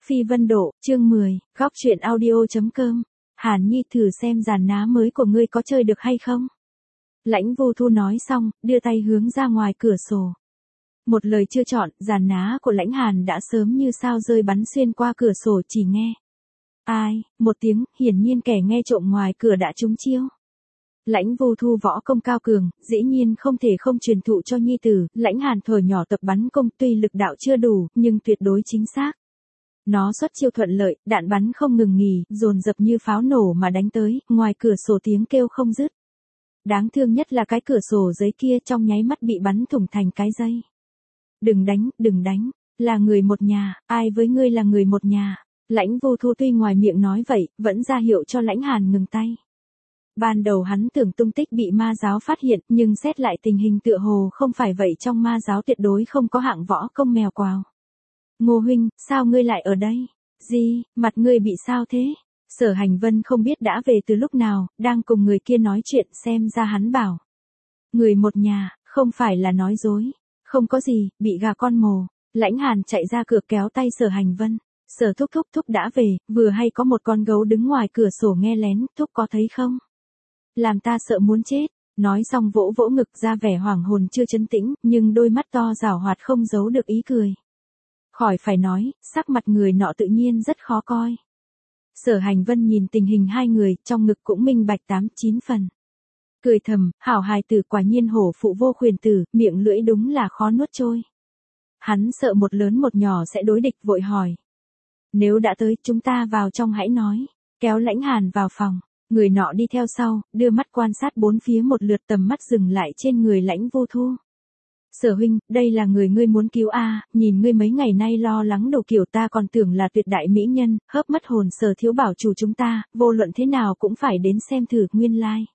Phi Vân Độ, chương 10, góc truyện audio.com. Hàn Nhi thử xem dàn ná mới của ngươi có chơi được hay không? Lãnh Vô Thu nói xong, đưa tay hướng ra ngoài cửa sổ. Một lời chưa chọn, dàn ná của Lãnh Hàn đã sớm như sao rơi bắn xuyên qua cửa sổ chỉ nghe. Ai, một tiếng, hiển nhiên kẻ nghe trộm ngoài cửa đã trúng chiêu. Lãnh Vô Thu võ công cao cường, dĩ nhiên không thể không truyền thụ cho nhi tử, Lãnh Hàn thuở nhỏ tập bắn công tuy lực đạo chưa đủ, nhưng tuyệt đối chính xác. Nó xuất chiêu thuận lợi, đạn bắn không ngừng nghỉ, dồn dập như pháo nổ mà đánh tới, ngoài cửa sổ tiếng kêu không dứt. Đáng thương nhất là cái cửa sổ giấy kia trong nháy mắt bị bắn thủng thành cái dây. Đừng đánh, là người một nhà, ai với ngươi là người một nhà. Lãnh Vô Thu tuy ngoài miệng nói vậy, vẫn ra hiệu cho Lãnh Hàn ngừng tay. Ban đầu hắn tưởng tung tích bị ma giáo phát hiện, nhưng xét lại tình hình tựa hồ không phải vậy, trong ma giáo tuyệt đối không có hạng võ công mèo quào. Ngô huynh, sao ngươi lại ở đây? Gì, mặt ngươi bị sao thế? Sở Hành Vân không biết đã về từ lúc nào, đang cùng người kia nói chuyện, xem ra hắn bảo. Người một nhà, không phải là nói dối. Không có gì, bị gà con mồ. Lãnh Hàn chạy ra cửa kéo tay Sở Hành Vân. Sở thúc đã về, vừa hay có một con gấu đứng ngoài cửa sổ nghe lén, thúc có thấy không? Làm ta sợ muốn chết. Nói xong vỗ vỗ ngực ra vẻ hoảng hồn chưa trấn tĩnh, nhưng đôi mắt to giảo hoạt không giấu được ý cười. Khỏi phải nói, sắc mặt người nọ tự nhiên rất khó coi. Sở Hành Vân nhìn tình hình hai người, trong ngực cũng minh bạch 8-9 phần. Cười thầm, hảo hài tử quả nhiên hổ phụ vô khuyển tử, miệng lưỡi đúng là khó nuốt trôi. Hắn sợ một lớn một nhỏ sẽ đối địch, vội hỏi. Nếu đã tới, chúng ta vào trong hãy nói. Kéo Lãnh Hàn vào phòng, người nọ đi theo sau, đưa mắt quan sát bốn phía một lượt, tầm mắt dừng lại trên người Lãnh Vô Thu. Sở huynh, đây là người ngươi muốn cứu a, nhìn ngươi mấy ngày nay lo lắng đồ kiểu, ta còn tưởng là tuyệt đại mỹ nhân, hớp mất hồn Sở thiếu bảo chủ chúng ta, vô luận thế nào cũng phải đến xem thử nguyên lai.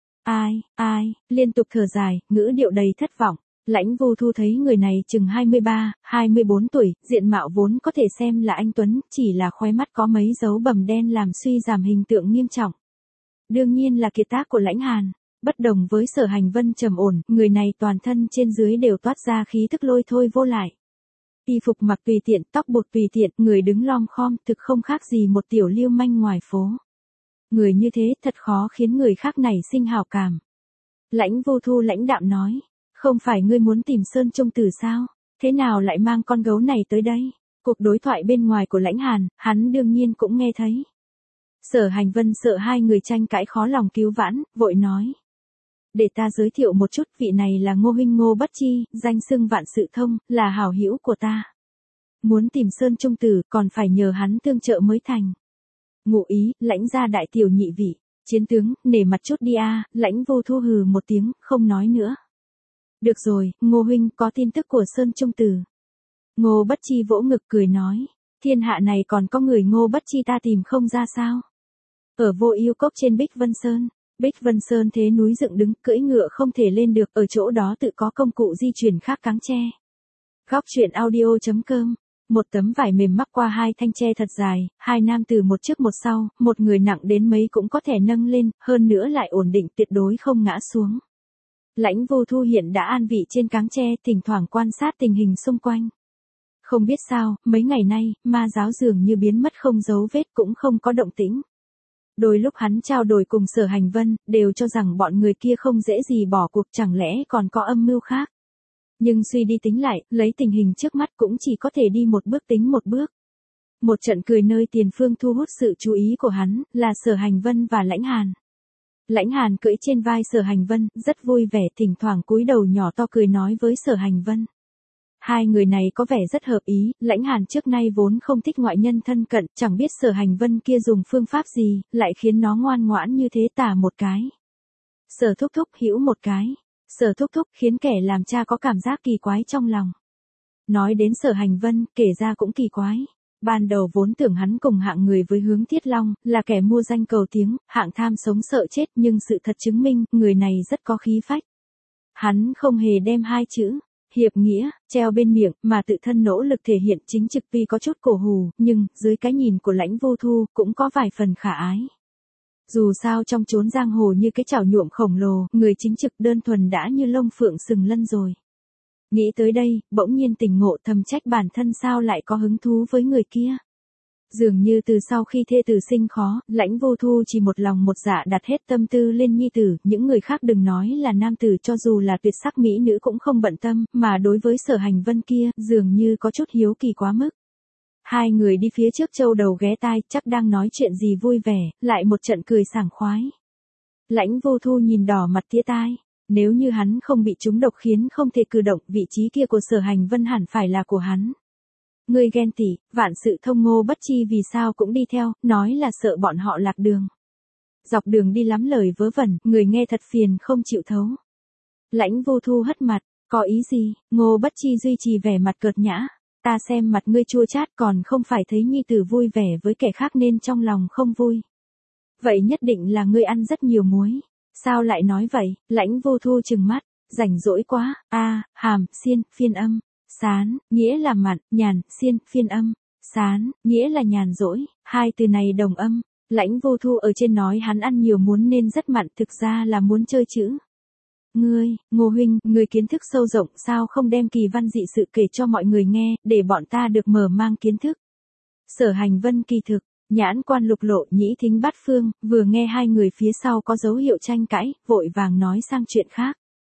Ai, liên tục thở dài, ngữ điệu đầy thất vọng. Lãnh Vô Thu thấy người này chừng 23, 24 tuổi, diện mạo vốn có thể xem là anh tuấn, chỉ là khóe mắt có mấy dấu bầm đen làm suy giảm hình tượng nghiêm trọng. Đương nhiên là kiệt tác của Lãnh Hàn. Bất đồng với Sở Hành Vân trầm ổn, người này toàn thân trên dưới đều toát ra khí thức lôi thôi vô lại. Y phục mặc tùy tiện, tóc buộc tùy tiện, người đứng lom khom, thực không khác gì một tiểu lưu manh ngoài phố. Người như thế thật khó khiến người khác nảy sinh hảo cảm. Lãnh Vô Thu lãnh đạm nói, không phải ngươi muốn tìm Sơn Trung Tử sao? Thế nào lại mang con gấu này tới đây? Cuộc đối thoại bên ngoài của Lãnh Hàn, hắn đương nhiên cũng nghe thấy. Sở Hành Vân sợ hai người tranh cãi khó lòng cứu vãn, vội nói. Để ta giới thiệu một chút, vị này là Ngô huynh Ngô Bất Chi, danh xưng Vạn Sự Thông, là hảo hữu của ta. Muốn tìm Sơn Trung Tử, còn phải nhờ hắn tương trợ mới thành. Ngụ ý, Lãnh gia đại tiểu nhị vị, chiến tướng, nể mặt chút đi a. Lãnh Vô Thu hừ một tiếng, không nói nữa. Được rồi, Ngô huynh, có tin tức của Sơn Trung Tử. Ngô Bất Chi vỗ ngực cười nói, thiên hạ này còn có người Ngô Bất Chi ta tìm không ra sao? Ở Vô Yêu Cốc trên Bích Vân Sơn. Bích Vân Sơn thế núi dựng đứng, cưỡi ngựa không thể lên được, ở chỗ đó tự có công cụ di chuyển khác cáng tre. Góc truyện audio.com. Một tấm vải mềm mắc qua hai thanh tre thật dài, hai nam tử một trước một sau, một người nặng đến mấy cũng có thể nâng lên, hơn nữa lại ổn định tuyệt đối không ngã xuống. Lãnh Vô Thu hiện đã an vị trên cáng tre, thỉnh thoảng quan sát tình hình xung quanh. Không biết sao, mấy ngày nay, ma giáo dường như biến mất không dấu vết, cũng không có động tĩnh. Đôi lúc hắn trao đổi cùng Sở Hành Vân, đều cho rằng bọn người kia không dễ gì bỏ cuộc, chẳng lẽ còn có âm mưu khác. Nhưng suy đi tính lại, lấy tình hình trước mắt cũng chỉ có thể đi một bước tính một bước. Một trận cười nơi tiền phương thu hút sự chú ý của hắn, là Sở Hành Vân và Lãnh Hàn. Lãnh Hàn cưỡi trên vai Sở Hành Vân, rất vui vẻ, thỉnh thoảng cúi đầu nhỏ to cười nói với Sở Hành Vân. Hai người này có vẻ rất hợp ý, Lãnh Hàn trước nay vốn không thích ngoại nhân thân cận, chẳng biết Sở Hành Vân kia dùng phương pháp gì, lại khiến nó ngoan ngoãn như thế, tả một cái. Sở thúc hữu một cái. Sở thúc khiến kẻ làm cha có cảm giác kỳ quái trong lòng. Nói đến Sở Hành Vân, kể ra cũng kỳ quái. Ban đầu vốn tưởng hắn cùng hạng người với Hướng Thiết Long, là kẻ mua danh cầu tiếng, hạng tham sống sợ chết, nhưng sự thật chứng minh, người này rất có khí phách. Hắn không hề đem hai chữ hiệp nghĩa treo bên miệng, mà tự thân nỗ lực thể hiện chính trực, tuy có chút cổ hù, nhưng dưới cái nhìn của Lãnh Vô Thu cũng có vài phần khả ái. Dù sao trong chốn giang hồ như cái chảo nhuộm khổng lồ, người chính trực đơn thuần đã như lông phượng sừng lân rồi. Nghĩ tới đây, bỗng nhiên tỉnh ngộ, thầm trách bản thân sao lại có hứng thú với người kia. Dường như từ sau khi thê tử sinh khó, Lãnh Vô Thu chỉ một lòng một dạ đặt hết tâm tư lên nhi tử, những người khác đừng nói là nam tử cho dù là tuyệt sắc mỹ nữ cũng không bận tâm, mà đối với Sở Hành Vân kia, dường như có chút hiếu kỳ quá mức. Hai người đi phía trước châu đầu ghé tai, chắc đang nói chuyện gì vui vẻ, lại một trận cười sảng khoái. Lãnh Vô Thu nhìn đỏ mặt tía tai, nếu như hắn không bị trúng độc khiến không thể cử động, vị trí kia của Sở Hành Vân hẳn phải là của hắn. Ngươi ghen tị, vạn sự thông Ngô Bất Chi vì sao cũng đi theo, nói là sợ bọn họ lạc đường. Dọc đường đi lắm lời vớ vẩn, người nghe thật phiền không chịu thấu. Lãnh Vô Thu hất mặt, có ý gì? Ngô Bất Chi duy trì vẻ mặt cợt nhã. Ta xem mặt ngươi chua chát còn không phải thấy nhi tử vui vẻ với kẻ khác nên trong lòng không vui. Vậy nhất định là ngươi ăn rất nhiều muối. Sao lại nói vậy? Lãnh Vô Thu trừng mắt, rảnh rỗi quá. Hàm, xiên, phiên âm. Sán, nghĩa là mặn, nhàn, xiên, phiên âm. Sán, nghĩa là nhàn rỗi, hai từ này đồng âm. Lãnh Vô Thu ở trên nói hắn ăn nhiều muốn nên rất mặn, thực ra là muốn chơi chữ. Ngươi, Ngô huynh, ngươi kiến thức sâu rộng, sao không đem kỳ văn dị sự kể cho mọi người nghe, để bọn ta được mở mang kiến thức. Sở Hành Vân kỳ thực, nhãn quan lục lộ, nhĩ thính bát phương, vừa nghe hai người phía sau có dấu hiệu tranh cãi, vội vàng nói sang chuyện khác.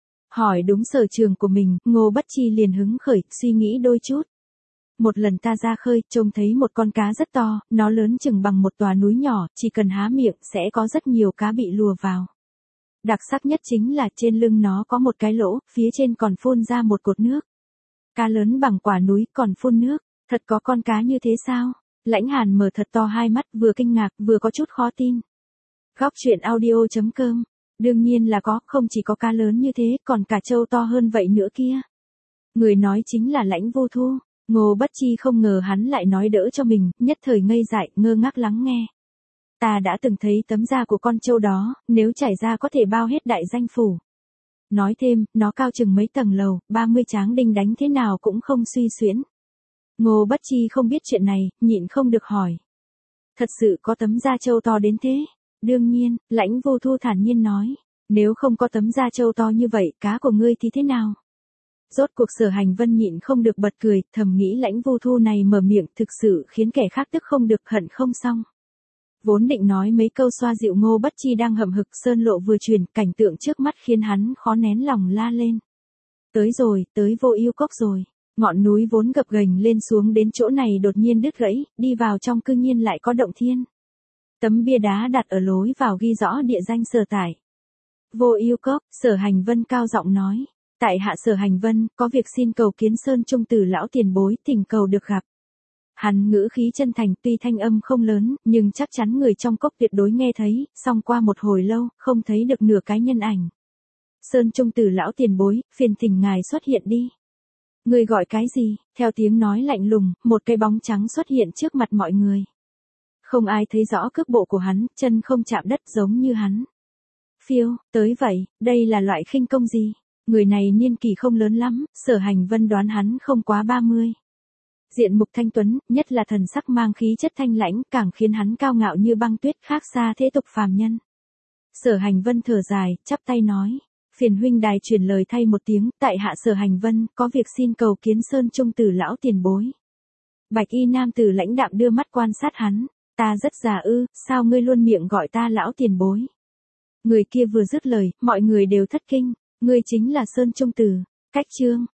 Hỏi đúng sở trường của mình, Ngô Bất Chi liền hứng khởi, suy nghĩ đôi chút. Một lần ta ra khơi, trông thấy một con cá rất to, nó lớn chừng bằng một tòa núi nhỏ, chỉ cần há miệng sẽ có rất nhiều cá bị lùa vào. Đặc sắc nhất chính là trên lưng nó có một cái lỗ, phía trên còn phun ra một cột nước. Cá lớn bằng quả núi còn phun nước, thật có con cá như thế sao? Lãnh Hàn mở thật to hai mắt, vừa kinh ngạc, vừa có chút khó tin. Góc truyện audio.com. Đương nhiên là có, không chỉ có cá lớn như thế, còn cả trâu to hơn vậy nữa kia. Người nói chính là Lãnh Vô Thu. Ngô Bất Chi không ngờ hắn lại nói đỡ cho mình, nhất thời ngây dại, ngơ ngác lắng nghe. Ta đã từng thấy tấm da của con trâu đó, nếu trải ra có thể bao hết đại danh phủ. Nói thêm, nó cao chừng mấy tầng lầu, 30 tráng đinh đánh thế nào cũng không suy xuyễn. Ngô Bất Chi không biết chuyện này, nhịn không được hỏi. Thật sự có tấm da trâu to đến thế? Đương nhiên, Lãnh Vô Thu thản nhiên nói. Nếu không có tấm da trâu to như vậy, cá của ngươi thì thế nào? Rốt cuộc Sở Hành Vân nhịn không được bật cười, thầm nghĩ Lãnh Vô Thu này mở miệng thực sự khiến kẻ khác tức không được hận không xong. Vốn định nói mấy câu xoa dịu Ngô Bất Chi đang hậm hực, sơn lộ vừa truyền, cảnh tượng trước mắt khiến hắn khó nén lòng la lên. Tới rồi, tới Vô Ưu Cốc rồi. Ngọn núi vốn gập ghềnh lên xuống đến chỗ này đột nhiên đứt gãy, đi vào trong cư nhiên lại có động thiên. Tấm bia đá đặt ở lối vào ghi rõ địa danh sở tại. Vô Ưu Cốc, Sở Hành Vân cao giọng nói. Tại hạ Sở Hành Vân, có việc xin cầu kiến Sơn Trung Tử lão tiền bối, thỉnh cầu được gặp. Hắn ngữ khí chân thành, tuy thanh âm không lớn, nhưng chắc chắn người trong cốc tuyệt đối nghe thấy, song qua một hồi lâu, không thấy được nửa cái nhân ảnh. Sơn Trung Tử lão tiền bối, phiền thỉnh ngài xuất hiện đi. Người gọi cái gì? Theo tiếng nói lạnh lùng, một cái bóng trắng xuất hiện trước mặt mọi người. Không ai thấy rõ cước bộ của hắn, chân không chạm đất giống như hắn. Phiêu, tới vậy, đây là loại khinh công gì? Người này niên kỷ không lớn lắm, Sở Hành Vân đoán hắn không quá 30. Diện mục thanh tuấn, nhất là thần sắc mang khí chất thanh lãnh, càng khiến hắn cao ngạo như băng tuyết, khác xa thế tục phàm nhân. Sở Hành Vân thở dài, chắp tay nói. Phiền huynh đài truyền lời thay một tiếng, tại hạ Sở Hành Vân, có việc xin cầu kiến Sơn Trung Tử lão tiền bối. Bạch y nam tử lãnh đạm đưa mắt quan sát hắn. Ta rất già ư, sao ngươi luôn miệng gọi ta lão tiền bối? Người kia vừa dứt lời, mọi người đều thất kinh. Ngươi chính là Sơn Trung Tử. Cách chương,